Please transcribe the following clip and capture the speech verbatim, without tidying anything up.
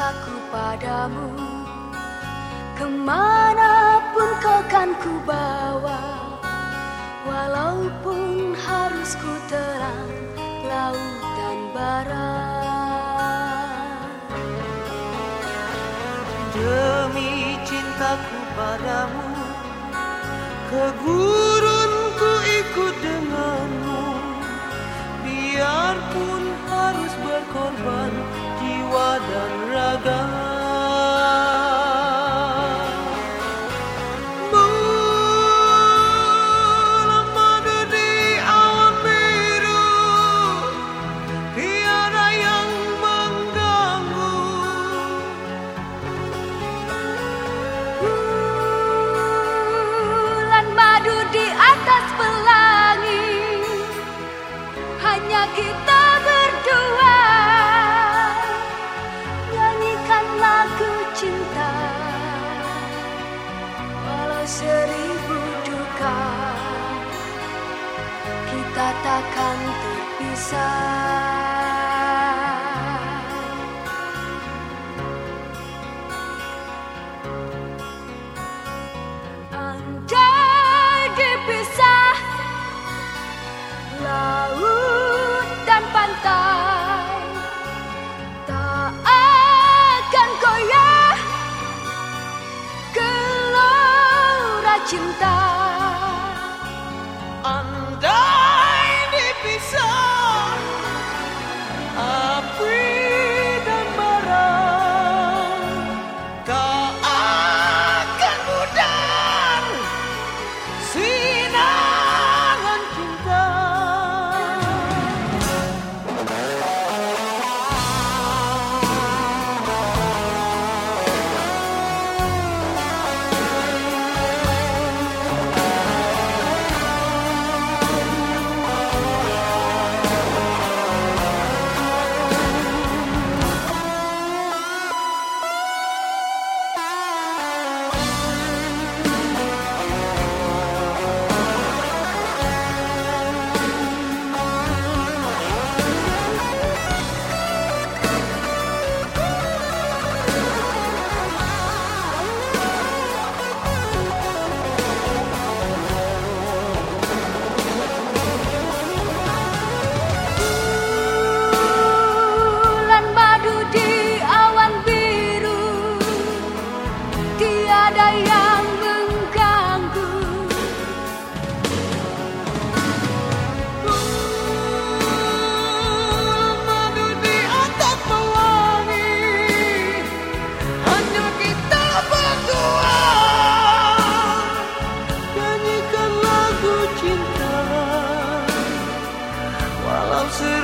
cintaku padamu. Kemanapun kau kan ku bawa, walaupun harus ku terang laut dan barat. Demi cintaku padamu, ke gurun ku ikut denganmu, biarpun harus berkorban jiwa dan raga. Bulan madu di awan biru, tiada yang mengganggu. Bulan madu di atas pelangi, hanya kita berdua. Nyanyikan lagu cinta, walau seribu duka, kita takkan terpisah. Andai dipisah laut dan pantai, tak akan goyah gelora cinta. Andai dipisah api dan bara, tak akan pudar sinangan cinta. Bulan madu di awan biru, tiada yang mengganggu. Bulan madu di atas pelangi, hanya kita berdua. Nyanyikan lagu cinta, walau